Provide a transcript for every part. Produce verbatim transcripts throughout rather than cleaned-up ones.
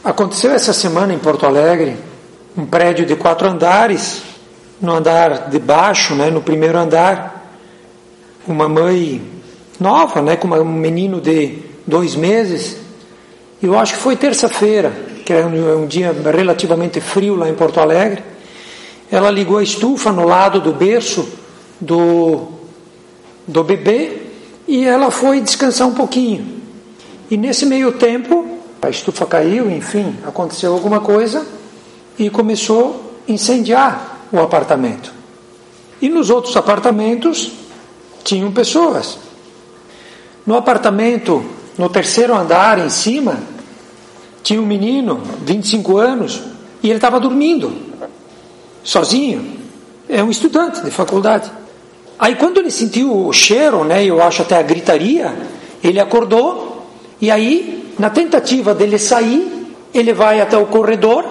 Aconteceu essa semana em Porto Alegre, um prédio de quatro andares, no andar de baixo, né, no primeiro andar, uma mãe nova, né, com um menino de dois meses, eu acho que foi terça-feira, que era um dia relativamente frio lá em Porto Alegre, ela ligou a estufa no lado do berço do, do bebê e ela foi descansar um pouquinho. E nesse meio tempo, a estufa caiu, enfim, aconteceu alguma coisa e começou a incendiar o apartamento. E nos outros apartamentos tinham pessoas. No apartamento, no terceiro andar em cima, tinha um menino, vinte e cinco anos, e ele estava dormindo, sozinho. É um estudante de faculdade. Aí quando ele sentiu o cheiro, né, eu acho até a gritaria, ele acordou, e aí, na tentativa dele sair, ele vai até o corredor,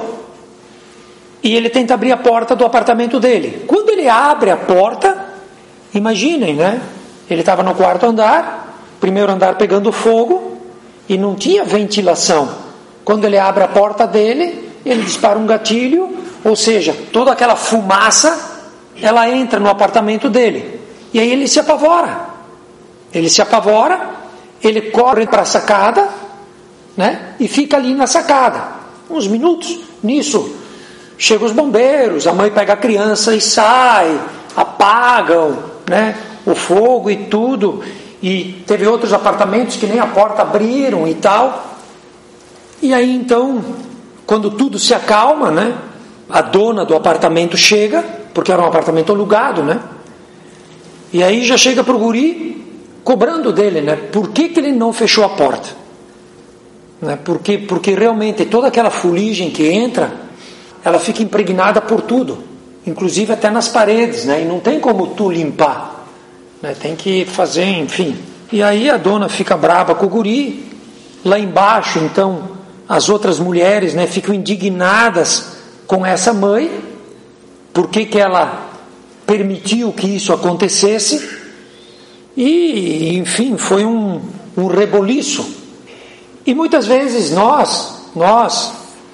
e ele tenta abrir a porta do apartamento dele. Quando ele abre a porta, imaginem, né? Ele estava no quarto andar, primeiro andar pegando fogo, e não tinha ventilação. Quando ele abre a porta dele, ele dispara um gatilho, ou seja, toda aquela fumaça, ela entra no apartamento dele. E aí ele se apavora. Ele se apavora, ele corre para a sacada, né? E fica ali na sacada. Uns minutos, nisso, chegam os bombeiros, a mãe pega a criança e sai, apagam, né, o fogo e tudo. E teve outros apartamentos que nem a porta abriram e tal. E aí então, quando tudo se acalma, né, a dona do apartamento chega, porque era um apartamento alugado, né? E aí já chega para o guri, cobrando dele, né? Por que, que ele não fechou a porta? Né? Porque, porque realmente toda aquela fuligem que entra, ela fica impregnada por tudo, inclusive até nas paredes, né? E não tem como tu limpar, né? Tem que fazer, enfim. E aí a dona fica brava com o guri. Lá embaixo, então, as outras mulheres, né, ficam indignadas com essa mãe, porque que ela permitiu que isso acontecesse. E, enfim, foi um, um reboliço. E muitas vezes nós, nós,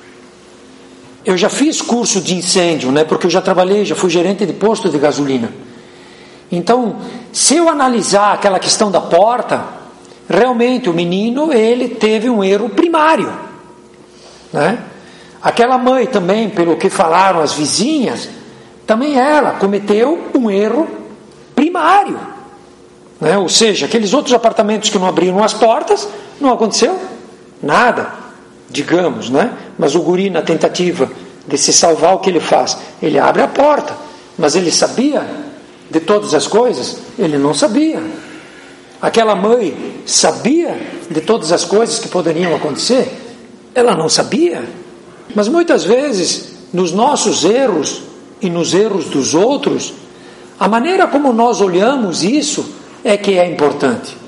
eu já fiz curso de incêndio, né, porque eu já trabalhei, já fui gerente de posto de gasolina. Então, se eu analisar aquela questão da porta, realmente o menino, ele teve um erro primário, né? Aquela mãe também, pelo que falaram as vizinhas, também ela cometeu um erro primário, né? Ou seja, aqueles outros apartamentos que não abriram as portas, não aconteceu nada, digamos, né? Mas o guri, na tentativa de se salvar, o que ele faz? Ele abre a porta, mas ele sabia de todas as coisas? Ele não sabia. Aquela mãe sabia de todas as coisas que poderiam acontecer? Ela não sabia. Mas muitas vezes, nos nossos erros e nos erros dos outros, a maneira como nós olhamos isso é que é importante.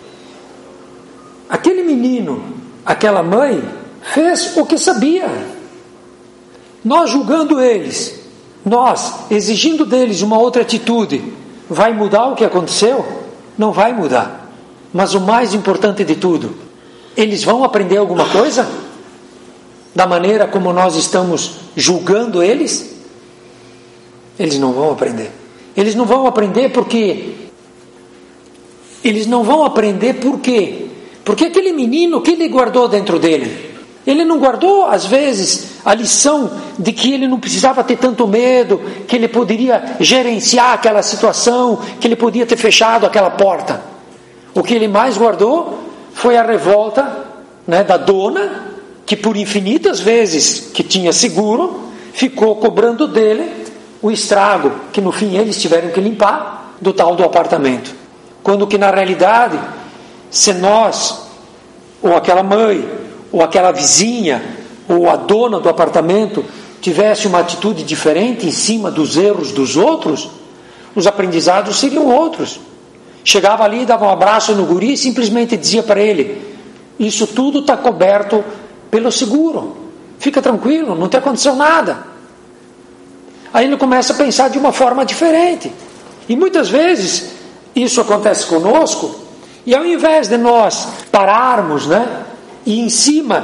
Aquele menino, aquela mãe, fez o que sabia. Nós julgando eles, nós exigindo deles uma outra atitude, vai mudar o que aconteceu? Não vai mudar. Mas o mais importante de tudo, eles vão aprender alguma coisa? Da maneira como nós estamos julgando eles? Eles não vão aprender. Eles não vão aprender porque... Eles não vão aprender por quê? Porque aquele menino, o que ele guardou dentro dele? Ele não guardou, às vezes, a lição de que ele não precisava ter tanto medo, que ele poderia gerenciar aquela situação, que ele podia ter fechado aquela porta. O que ele mais guardou foi a revolta, né, da dona, que por infinitas vezes que tinha seguro, ficou cobrando dele o estrago, que no fim eles tiveram que limpar, do tal do apartamento. Quando que na realidade, se nós, ou aquela mãe, ou aquela vizinha, ou a dona do apartamento, tivesse uma atitude diferente em cima dos erros dos outros, os aprendizados seriam outros. Chegava ali, dava um abraço no guri e simplesmente dizia para ele: isso tudo está coberto pelo seguro, fica tranquilo, não te aconteceu nada. Aí ele começa a pensar de uma forma diferente. E muitas vezes isso acontece conosco, e ao invés de nós pararmos, né, e em cima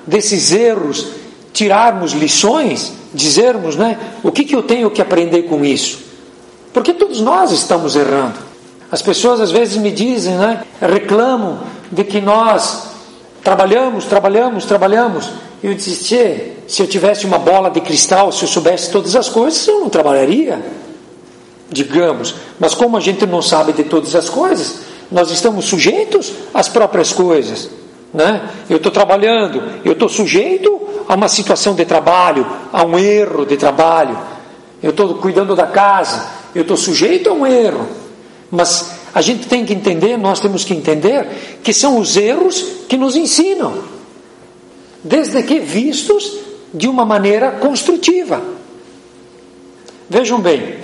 desses erros tirarmos lições, dizermos, né, o que, que eu tenho que aprender com isso? Porque todos nós estamos errando. As pessoas às vezes me dizem, né, reclamam de que nós trabalhamos, trabalhamos, trabalhamos. Eu disse, tchê, se eu tivesse uma bola de cristal, se eu soubesse todas as coisas, eu não trabalharia, digamos. Mas como a gente não sabe de todas as coisas, nós estamos sujeitos às próprias coisas, né? Eu estou trabalhando, eu estou sujeito a uma situação de trabalho, a um erro de trabalho. Eu estou cuidando da casa, eu estou sujeito a um erro. Mas a gente tem que entender, nós temos que entender que são os erros que nos ensinam, desde que vistos de uma maneira construtiva. Vejam bem,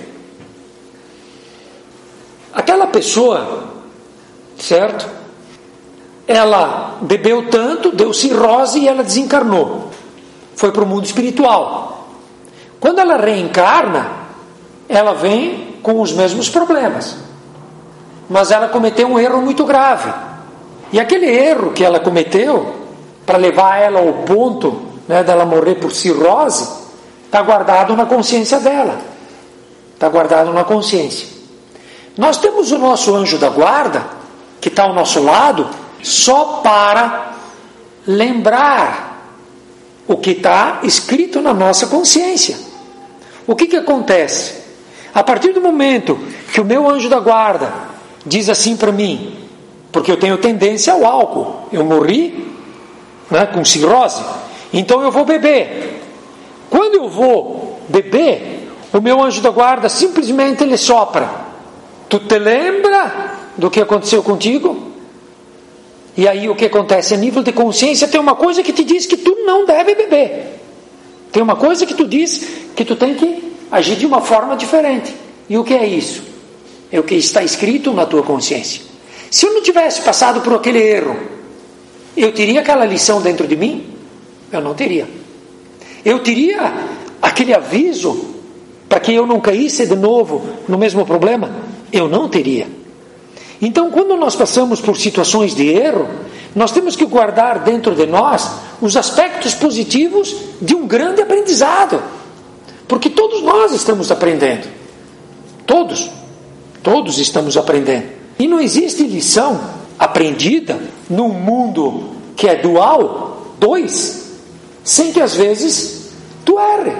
aquela pessoa, certo? Ela bebeu tanto, deu cirrose e ela desencarnou. Foi para o mundo espiritual. Quando ela reencarna, ela vem com os mesmos problemas. Mas ela cometeu um erro muito grave. E aquele erro que ela cometeu, para levar ela ao ponto, né, dela morrer por cirrose, está guardado na consciência dela. Está guardado na consciência. Nós temos o nosso anjo da guarda, que está ao nosso lado, só para lembrar o que está escrito na nossa consciência. O que que acontece? A partir do momento que o meu anjo da guarda diz assim para mim, porque eu tenho tendência ao álcool, eu morri, né, com cirrose, então eu vou beber. Quando eu vou beber, o meu anjo da guarda simplesmente ele sopra. Tu te lembra do que aconteceu contigo? E aí o que acontece? A nível de consciência tem uma coisa que te diz que tu não deve beber. Tem uma coisa que tu diz que tu tem que agir de uma forma diferente. E o que é isso? É o que está escrito na tua consciência. Se eu não tivesse passado por aquele erro, eu teria aquela lição dentro de mim? Eu não teria. Eu teria aquele aviso para que eu não caísse de novo no mesmo problema? Eu não teria. Então, quando nós passamos por situações de erro, nós temos que guardar dentro de nós os aspectos positivos de um grande aprendizado. Porque todos nós estamos aprendendo. Todos. Todos estamos aprendendo. E não existe lição aprendida num mundo que é dual, dois, sem que às vezes tu erre.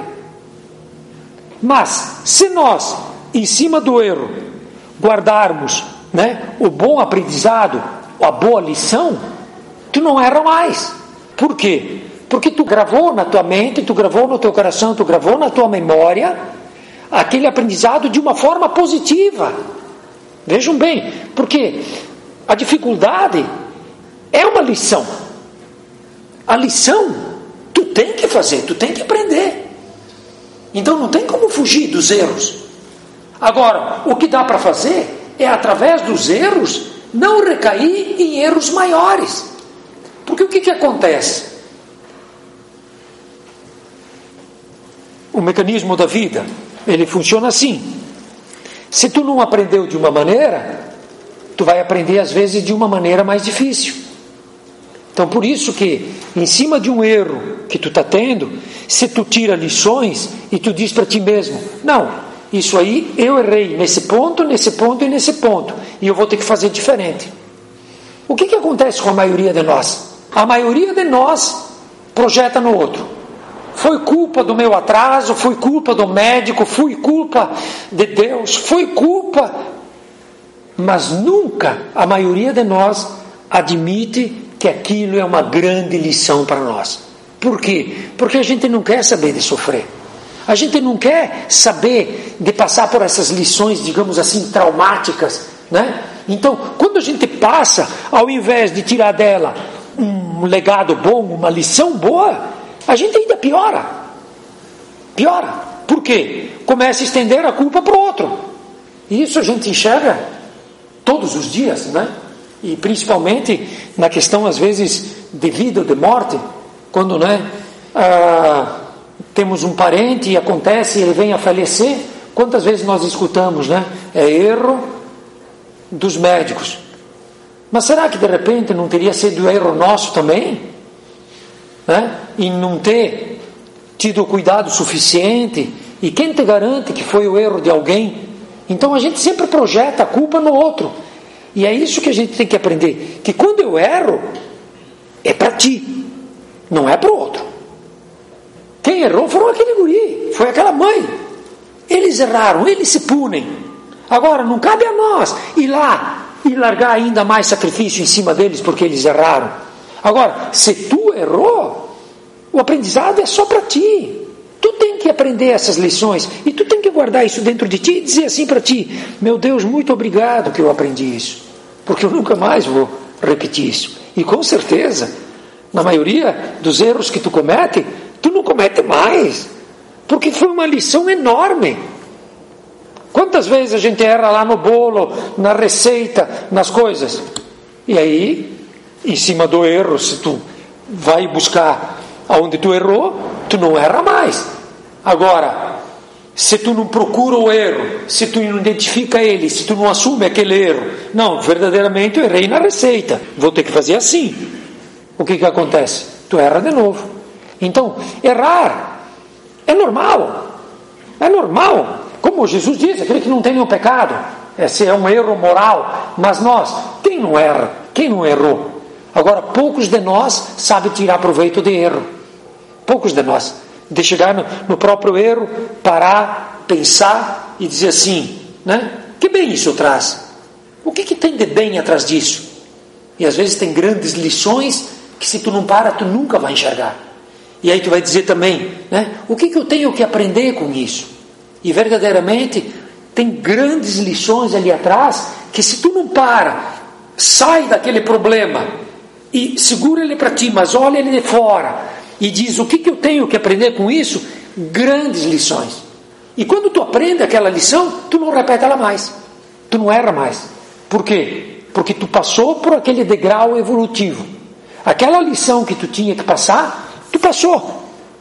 Mas, se nós, em cima do erro, guardarmos, né, o bom aprendizado, a boa lição, tu não erra mais. Por quê? Porque tu gravou na tua mente, tu gravou no teu coração, tu gravou na tua memória aquele aprendizado de uma forma positiva. Vejam bem, porque a dificuldade é uma lição. A lição tu tem que fazer, tu tem que aprender. Então não tem como fugir dos erros. Agora, o que dá para fazer é, através dos erros, não recair em erros maiores. Porque o que, que acontece? O mecanismo da vida, ele funciona assim. Se tu não aprendeu de uma maneira, tu vai aprender às vezes de uma maneira mais difícil. Então por isso que, em cima de um erro que tu está tendo, se tu tira lições e tu diz para ti mesmo, não, isso aí eu errei nesse ponto, nesse ponto e nesse ponto, e eu vou ter que fazer diferente. O que, que acontece com a maioria de nós? A maioria de nós projeta no outro. Foi culpa do meu atraso, foi culpa do médico, foi culpa de Deus, foi culpa. Mas nunca a maioria de nós admite que aquilo é uma grande lição para nós. Por quê? Porque a gente não quer saber de sofrer. A gente não quer saber de passar por essas lições, digamos assim, traumáticas, né? Então, quando a gente passa, ao invés de tirar dela um legado bom, uma lição boa, a gente ainda piora. Piora. Por quê? Começa a estender a culpa para o outro. E isso a gente enxerga todos os dias, né? E principalmente na questão, às vezes, de vida ou de morte, quando, né, ah, temos um parente e acontece, ele vem a falecer, quantas vezes nós escutamos, né? É erro dos médicos. Mas será que de repente não teria sido erro nosso também? né? Em não ter tido o cuidado suficiente. E quem te garante que foi o erro de alguém? Então a gente sempre projeta a culpa no outro. E é isso que a gente tem que aprender. Que quando eu erro, é para ti, não é para o outro. Quem errou foi aquele guri, foi aquela mãe. Eles erraram, eles se punem. Agora, não cabe a nós ir lá e largar ainda mais sacrifício em cima deles porque eles erraram. Agora, se tu errou, o aprendizado é só para ti. Tu tem que aprender essas lições e tu tem que guardar isso dentro de ti e dizer assim para ti: meu Deus, muito obrigado que eu aprendi isso, porque eu nunca mais vou repetir isso. E com certeza, na maioria dos erros que tu comete, tu não comete mais, porque foi uma lição enorme. Quantas vezes a gente erra lá no bolo, na receita, nas coisas? E aí, em cima do erro, se tu vai buscar aonde tu errou, tu não erra mais. Agora, se tu não procura o erro, se tu não identifica ele, se tu não assume aquele erro, não, verdadeiramente eu errei na receita, vou ter que fazer assim. O que que acontece? Tu erra de novo. Então, errar é normal. É normal. Como Jesus diz, aquele que não tem nenhum pecado, esse é um erro moral. Mas nós, quem não erra? Quem não errou? Agora, poucos de nós sabem tirar proveito de erro. Poucos de nós. De chegar no, no próprio erro, parar, pensar e dizer assim, né? Que bem isso traz? O que que tem de bem atrás disso? E às vezes tem grandes lições que se tu não para, tu nunca vai enxergar. E aí tu vai dizer também, né? O que que eu tenho que aprender com isso? E verdadeiramente tem grandes lições ali atrás que se tu não para, sai daquele problema e segura ele para ti, mas olha ele de fora e diz o que que eu tenho que aprender com isso, grandes lições. E quando tu aprende aquela lição, tu não repete ela mais, tu não erra mais. Por quê? Porque tu passou por aquele degrau evolutivo. Aquela lição que tu tinha que passar, tu passou.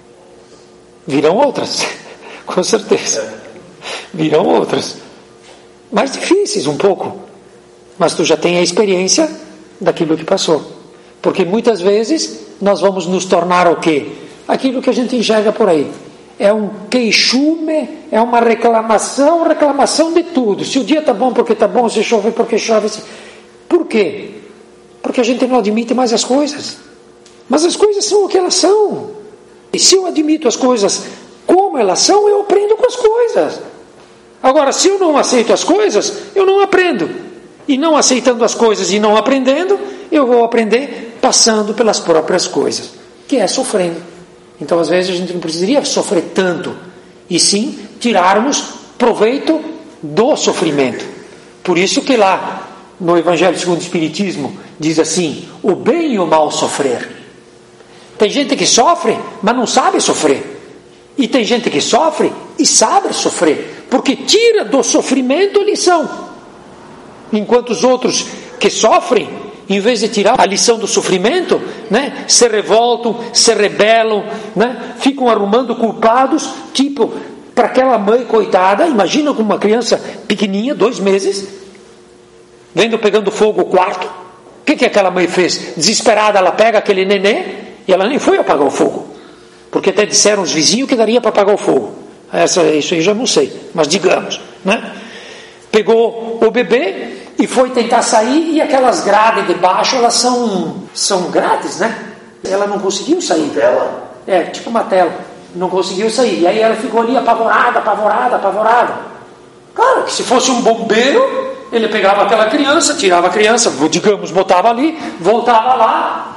Virão outras, com certeza. Virão outras. Mais difíceis um pouco. Mas tu já tem a experiência daquilo que passou. Porque muitas vezes nós vamos nos tornar o quê? Aquilo que a gente enxerga por aí. É um queixume, é uma reclamação, reclamação de tudo. Se o dia está bom porque está bom, se chove porque chove. Por quê? Porque a gente não admite mais as coisas. Mas as coisas são o que elas são. E se eu admito as coisas como elas são, eu aprendo com as coisas. Agora, se eu não aceito as coisas, eu não aprendo. E não aceitando as coisas e não aprendendo, eu vou aprender passando pelas próprias coisas, que é sofrendo. Então, às vezes, a gente não precisaria sofrer tanto, e sim tirarmos proveito do sofrimento. Por isso que lá, no Evangelho segundo o Espiritismo, diz assim, o bem e o mal sofrer. Tem gente que sofre, mas não sabe sofrer. E tem gente que sofre e sabe sofrer, porque tira do sofrimento a lição. Enquanto os outros que sofrem, em vez de tirar a lição do sofrimento, né, se revoltam, se rebelam, né, ficam arrumando culpados, tipo, para aquela mãe coitada, imagina com uma criança pequenininha, dois meses, vendo pegando fogo o quarto, o que que aquela mãe fez? Desesperada, ela pega aquele nenê, e ela nem foi apagar o fogo, porque até disseram os vizinhos que daria para apagar o fogo. Essa, isso aí já não sei, mas digamos, né? Pegou o bebê e foi tentar sair, e aquelas grades de baixo, elas são, são grades, né? Ela não conseguiu sair. Tela? É, tipo uma tela. Não conseguiu sair. E aí ela ficou ali apavorada, apavorada, apavorada. Claro que se fosse um bombeiro, ele pegava aquela criança, tirava a criança, digamos, botava ali, voltava lá.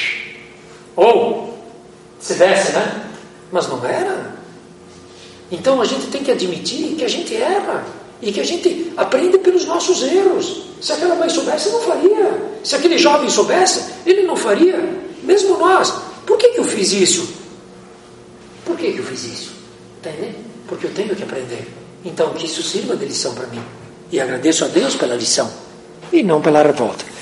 Ou, se desse, né? Mas não era. Então a gente tem que admitir que a gente erra. E que a gente aprende pelos nossos erros. Se aquela mãe soubesse, não faria. Se aquele jovem soubesse, ele não faria. Mesmo nós. Por que que eu fiz isso? Por que que eu fiz isso? Entende? Porque eu tenho que aprender. Então que isso sirva de lição para mim. E agradeço a Deus pela lição. E não pela revolta.